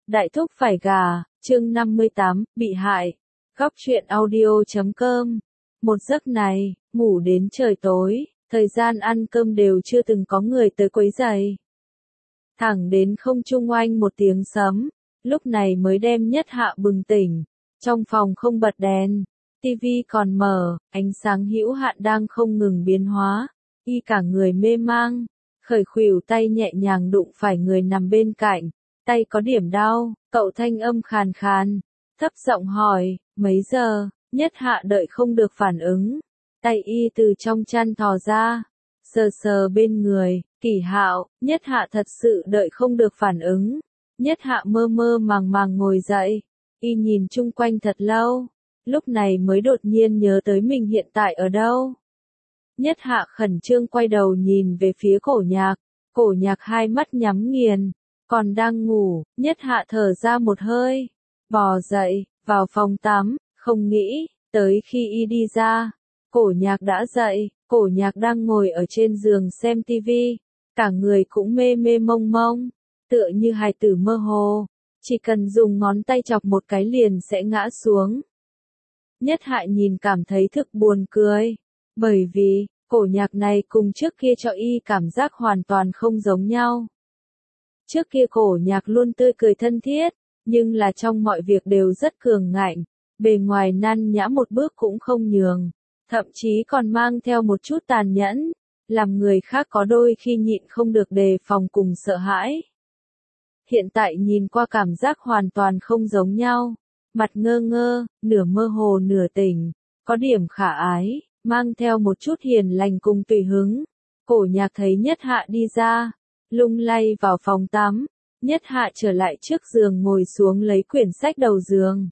Đại thúc phải gà, chương 58, bị hại. Góc truyện audio.com. Một giấc này, ngủ đến trời tối, thời gian ăn cơm đều chưa từng có người tới quấy rầy. Thẳng đến không trung oanh một tiếng sấm, lúc này mới đem Nhất Hạ bừng tỉnh. Trong phòng không bật đèn, tivi còn mở, ánh sáng hữu hạn đang không ngừng biến hóa, y cả người mê mang, khởi khuỷu tay nhẹ nhàng đụng phải người nằm bên cạnh. Tay có điểm đau, cậu thanh âm khàn khàn, thấp giọng hỏi, mấy giờ? Nhất Hạ đợi không được phản ứng, tay y từ trong chăn thò ra, sờ sờ bên người, Kỷ Hạo. Nhất Hạ thật sự đợi không được phản ứng. Nhất Hạ mơ mơ màng màng ngồi dậy, y nhìn chung quanh thật lâu, lúc này mới đột nhiên nhớ tới mình hiện tại ở đâu. Nhất Hạ khẩn trương quay đầu nhìn về phía Cổ Nhạc hai mắt nhắm nghiền, còn đang ngủ. Nhất Hạ thở ra một hơi, bò dậy, vào phòng tắm, không nghĩ, tới khi y đi ra, Cổ Nhạc đã dậy. Cổ Nhạc đang ngồi ở trên giường xem tivi, cả người cũng mê mê mông mông, tựa như hài tử mơ hồ, chỉ cần dùng ngón tay chọc một cái liền sẽ ngã xuống. Nhất Hạ nhìn cảm thấy thực buồn cười, bởi vì, Cổ Nhạc này cùng trước kia cho y cảm giác hoàn toàn không giống nhau. Trước kia Cổ Nhạc luôn tươi cười thân thiết, nhưng là trong mọi việc đều rất cường ngạnh, bề ngoài năn nhã một bước cũng không nhường, thậm chí còn mang theo một chút tàn nhẫn, làm người khác có đôi khi nhịn không được đề phòng cùng sợ hãi. Hiện tại nhìn qua cảm giác hoàn toàn không giống nhau, mặt ngơ ngơ, nửa mơ hồ nửa tỉnh, có điểm khả ái, mang theo một chút hiền lành cùng tùy hứng. Cổ Nhạc thấy Nhất Hạ đi ra, lung lay vào phòng tắm. Nhất Hạ trở lại trước giường ngồi xuống lấy quyển sách đầu giường.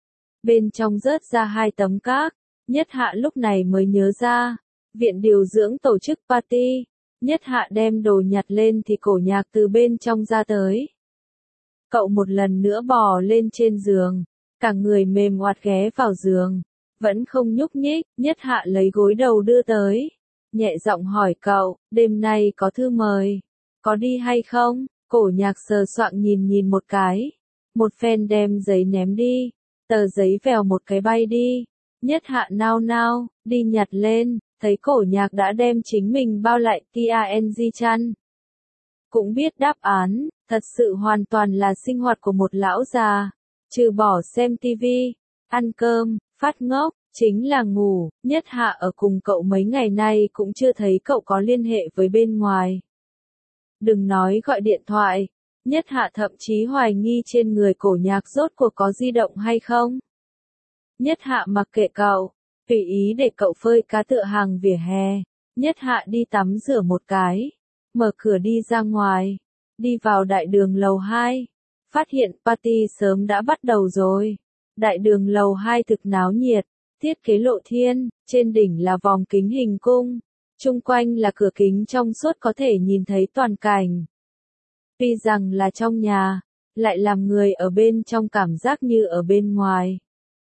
Bên trong rớt ra 2 tấm các. Nhất Hạ lúc này mới nhớ ra, viện điều dưỡng tổ chức party. Nhất Hạ đem đồ nhặt lên thì Cổ Nhạc từ bên trong ra tới. Cậu một lần nữa bò lên trên giường, cả người mềm oặt ghé vào giường, vẫn không nhúc nhích. Nhất Hạ lấy gối đầu đưa tới, nhẹ giọng hỏi cậu, đêm nay có thư mời, có đi hay không? Cổ Nhạc sờ soạng nhìn một cái, một phen đem giấy ném đi, tờ giấy vèo một cái bay đi. Nhất Hạ nao nao, đi nhặt lên, thấy Cổ Nhạc đã đem chính mình bao lại TANG chăn. Cũng biết đáp án, thật sự hoàn toàn là sinh hoạt của một lão già, trừ bỏ xem tivi, ăn cơm, phát ngốc, chính là ngủ. Nhất Hạ ở cùng cậu mấy ngày nay cũng chưa thấy cậu có liên hệ với bên ngoài. Đừng nói gọi điện thoại, Nhất Hạ thậm chí hoài nghi trên người Cổ Nhạc rốt cuộc có di động hay không. Nhất Hạ mặc kệ cậu, tùy ý để cậu phơi cá tựa hàng vỉa hè. Nhất Hạ đi tắm rửa một cái, mở cửa đi ra ngoài, đi vào đại đường lầu 2, phát hiện party sớm đã bắt đầu rồi. Đại đường lầu 2 thực náo nhiệt, thiết kế lộ thiên, trên đỉnh là vòng kính hình cung, chung quanh là cửa kính trong suốt có thể nhìn thấy toàn cảnh. Tuy rằng là trong nhà, lại làm người ở bên trong cảm giác như ở bên ngoài.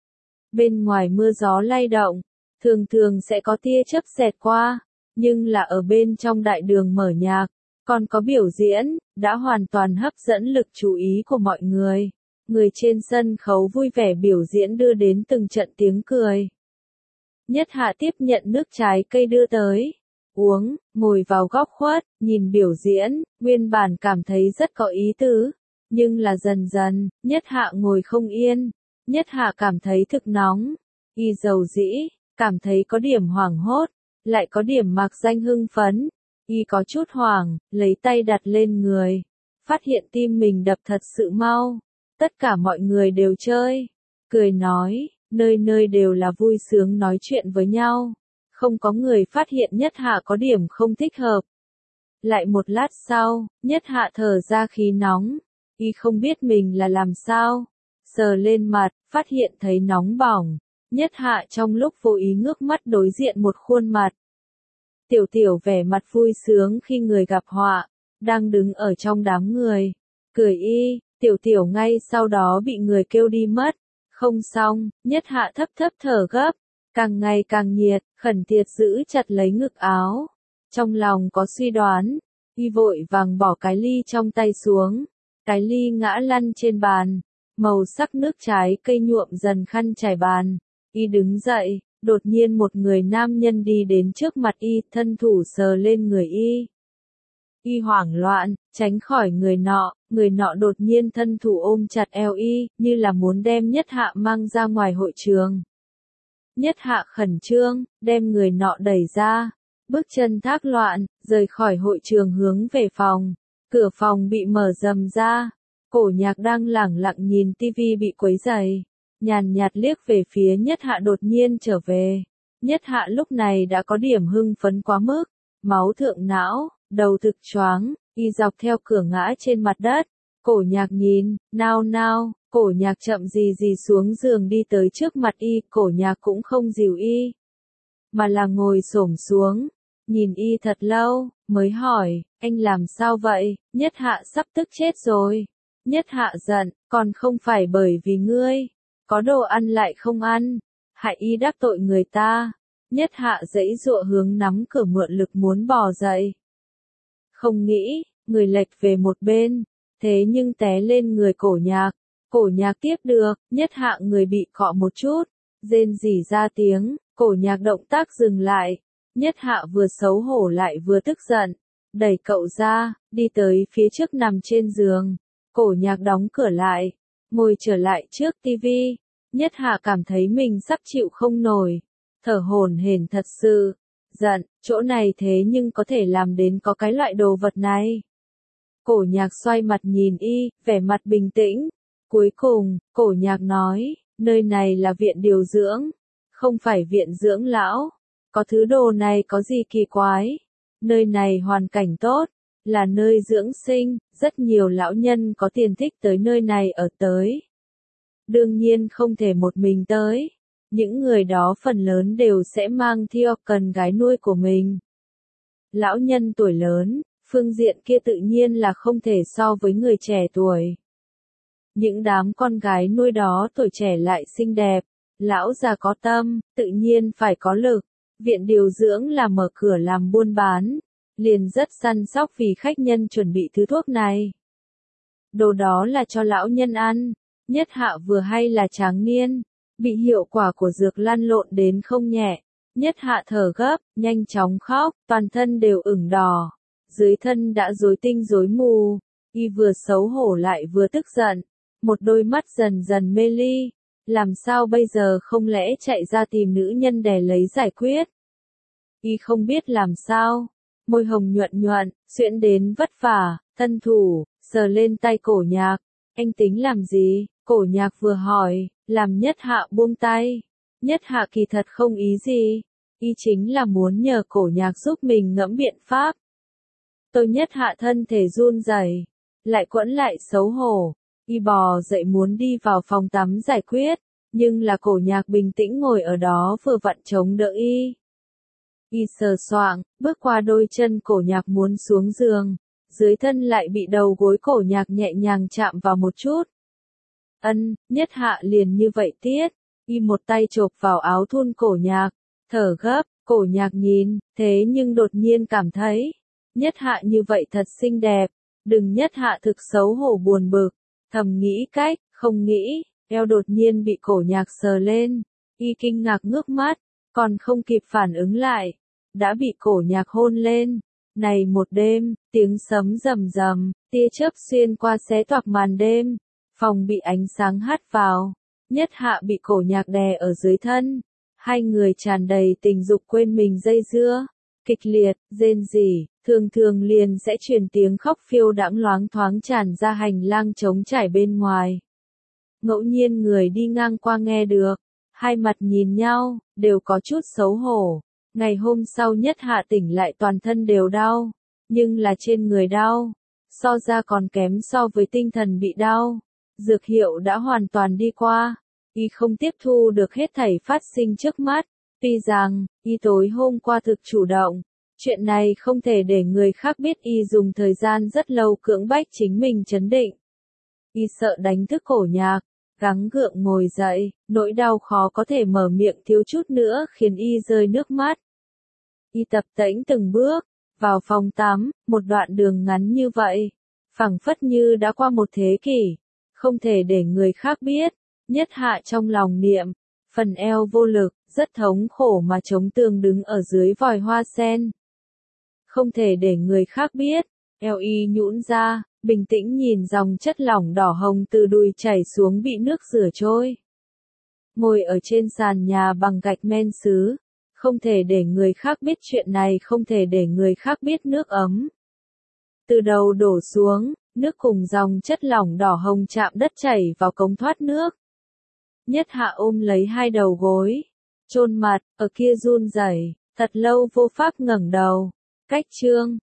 Bên ngoài mưa gió lay động, thường thường sẽ có tia chớp xẹt qua, nhưng là ở bên trong đại đường mở nhạc, còn có biểu diễn, đã hoàn toàn hấp dẫn lực chú ý của mọi người. Người trên sân khấu vui vẻ biểu diễn đưa đến từng trận tiếng cười. Nhất Hạ tiếp nhận nước trái cây đưa tới, uống, ngồi vào góc khuất, nhìn biểu diễn, nguyên bản cảm thấy rất có ý tứ, nhưng là dần dần, Nhất Hạ ngồi không yên. Nhất Hạ cảm thấy thực nóng, y dầu dĩ, cảm thấy có điểm hoảng hốt, lại có điểm mạc danh hưng phấn, y có chút hoảng, lấy tay đặt lên người, phát hiện tim mình đập thật sự mau. Tất cả mọi người đều chơi, cười nói, nơi nơi đều là vui sướng nói chuyện với nhau, không có người phát hiện Nhất Hạ có điểm không thích hợp. Lại một lát sau, Nhất Hạ thở ra khí nóng, y không biết mình là làm sao. Sờ lên mặt, phát hiện thấy nóng bỏng. Nhất Hạ trong lúc vô ý ngước mắt đối diện một khuôn mặt. Tiểu Tiểu vẻ mặt vui sướng khi người gặp họa, đang đứng ở trong đám người, cười y. Tiểu Tiểu ngay sau đó bị người kêu đi mất. Không xong, Nhất Hạ thấp thấp thở gấp, càng ngày càng nhiệt, khẩn tiệt giữ chặt lấy ngực áo. Trong lòng có suy đoán, y vội vàng bỏ cái ly trong tay xuống, cái ly ngã lăn trên bàn, màu sắc nước trái cây nhuộm dần khăn trải bàn. Y đứng dậy, đột nhiên một người nam nhân đi đến trước mặt y, thân thủ sờ lên người y. Y hoảng loạn, tránh khỏi người nọ đột nhiên thân thủ ôm chặt eo y, như là muốn đem Nhất Hạ mang ra ngoài hội trường. Nhất Hạ khẩn trương, đem người nọ đẩy ra, bước chân thác loạn, rời khỏi hội trường hướng về phòng. Cửa phòng bị mở rầm ra, Cổ Nhạc đang lẳng lặng nhìn tivi bị quấy rầy, nhàn nhạt liếc về phía Nhất Hạ đột nhiên trở về. Nhất Hạ lúc này đã có điểm hưng phấn quá mức, máu thượng não, đầu thực choáng, y dọc theo cửa ngã trên mặt đất. Cổ Nhạc nhìn, nao, Cổ Nhạc chậm gì xuống giường đi tới trước mặt y, Cổ Nhạc cũng không dìu y, mà là ngồi xổm xuống, nhìn y thật lâu, mới hỏi, anh làm sao vậy? Nhất Hạ sắp tức chết rồi. Nhất Hạ giận, còn không phải bởi vì ngươi, có đồ ăn lại không ăn, hại y đắc tội người ta. Nhất Hạ giãy giụa hướng nắm cửa mượn lực muốn bò dậy. Không nghĩ, người lệch về một bên, thế nhưng té lên người Cổ Nhạc. Cổ Nhạc tiếp được, Nhất Hạ người bị cọ một chút, rên rỉ ra tiếng, Cổ Nhạc động tác dừng lại. Nhất Hạ vừa xấu hổ lại vừa tức giận, đẩy cậu ra, đi tới phía trước nằm trên giường. Cổ Nhạc đóng cửa lại, ngồi trở lại trước tivi. Nhất Hạ cảm thấy mình sắp chịu không nổi, thở hổn hển thật sự, giận, chỗ này thế nhưng có thể làm đến có cái loại đồ vật này. Cổ Nhạc xoay mặt nhìn y, vẻ mặt bình tĩnh. Cuối cùng, Cổ Nhạc nói, nơi này là viện điều dưỡng, không phải viện dưỡng lão. Có thứ đồ này có gì kỳ quái? Nơi này hoàn cảnh tốt, là nơi dưỡng sinh, rất nhiều lão nhân có tiền thích tới nơi này ở tới. Đương nhiên không thể một mình tới, những người đó phần lớn đều sẽ mang theo con gái nuôi của mình. Lão nhân tuổi lớn, phương diện kia tự nhiên là không thể so với người trẻ tuổi. Những đám con gái nuôi đó tuổi trẻ lại xinh đẹp, lão già có tâm, tự nhiên phải có lực. Viện điều dưỡng là mở cửa làm buôn bán, liền rất săn sóc vì khách nhân chuẩn bị thứ thuốc này. Đồ đó là cho lão nhân ăn. Nhất Hạ vừa hay là tráng niên, bị hiệu quả của dược lăn lộn đến không nhẹ. Nhất Hạ thở gấp, nhanh chóng khóc, toàn thân đều ửng đỏ, dưới thân đã rối tinh rối mù, y vừa xấu hổ lại vừa tức giận, một đôi mắt dần dần mê ly. Làm sao bây giờ không lẽ chạy ra tìm nữ nhân để lấy giải quyết? Y không biết làm sao, môi hồng nhuận, xuyễn đến vất vả, thân thủ, sờ lên tay Cổ Nhạc. Anh tính làm gì? Cổ Nhạc vừa hỏi, làm Nhất Hạ buông tay. Nhất Hạ kỳ thật không ý gì, y chính là muốn nhờ Cổ Nhạc giúp mình ngẫm biện pháp. Tôi Nhất Hạ thân thể run rẩy, lại quẫn lại xấu hổ, y bò dậy muốn đi vào phòng tắm giải quyết, nhưng là Cổ Nhạc bình tĩnh ngồi ở đó vừa vặn chống đỡ y. Y sờ soạng, bước qua đôi chân Cổ Nhạc muốn xuống giường, dưới thân lại bị đầu gối Cổ Nhạc nhẹ nhàng chạm vào một chút. Nhất Hạ liền như vậy tiết, y một tay chộp vào áo thun Cổ Nhạc, thở gấp, Cổ Nhạc nhìn, thế nhưng đột nhiên cảm thấy, Nhất Hạ như vậy thật xinh đẹp, đừng Nhất Hạ thực xấu hổ buồn bực, thầm nghĩ cách, không nghĩ, eo đột nhiên bị Cổ Nhạc sờ lên, y kinh ngạc ngước mắt, còn không kịp phản ứng lại, đã bị Cổ Nhạc hôn lên. Này một đêm, tiếng sấm rầm rầm, tia chớp xuyên qua xé toạc màn đêm, phòng bị ánh sáng hắt vào, Nhất Hạ bị Cổ Nhạc đè ở dưới thân, hai người tràn đầy tình dục quên mình dây dưa, kịch liệt, rên rỉ, thường liền sẽ truyền tiếng khóc phiêu đãng loáng thoáng tràn ra hành lang trống trải bên ngoài. Ngẫu nhiên người đi ngang qua nghe được, hai mặt nhìn nhau, đều có chút xấu hổ. Ngày hôm sau Nhất Hạ tỉnh lại toàn thân đều đau, nhưng là trên người đau, so ra còn kém so với tinh thần bị đau. Dược hiệu đã hoàn toàn đi qua, y không tiếp thu được hết thảy phát sinh trước mắt, tuy rằng, y tối hôm qua thực chủ động, chuyện này không thể để người khác biết y dùng thời gian rất lâu cưỡng bách chính mình trấn định. Y sợ đánh thức Cổ Nhạc, gắng gượng ngồi dậy, nỗi đau khó có thể mở miệng thiếu chút nữa khiến y rơi nước mắt. Y tập tễnh từng bước, vào phòng tắm, một đoạn đường ngắn như vậy, phảng phất như đã qua một thế kỷ, không thể để người khác biết. Nhất Hạ trong lòng niệm, phần eo vô lực, rất thống khổ mà chống tường đứng ở dưới vòi hoa sen. Không thể để người khác biết, eo y nhũn ra, bình tĩnh nhìn dòng chất lỏng đỏ hồng từ đùi chảy xuống bị nước rửa trôi. Ngồi ở trên sàn nhà bằng gạch men sứ, không thể để người khác biết chuyện này, không thể để người khác biết nước ấm. Từ đầu đổ xuống, nước cùng dòng chất lỏng đỏ hồng chạm đất chảy vào cống thoát nước. Nhất Hạ ôm lấy hai đầu gối, chôn mặt, ở kia run rẩy, thật lâu vô pháp ngẩng đầu. Cách chương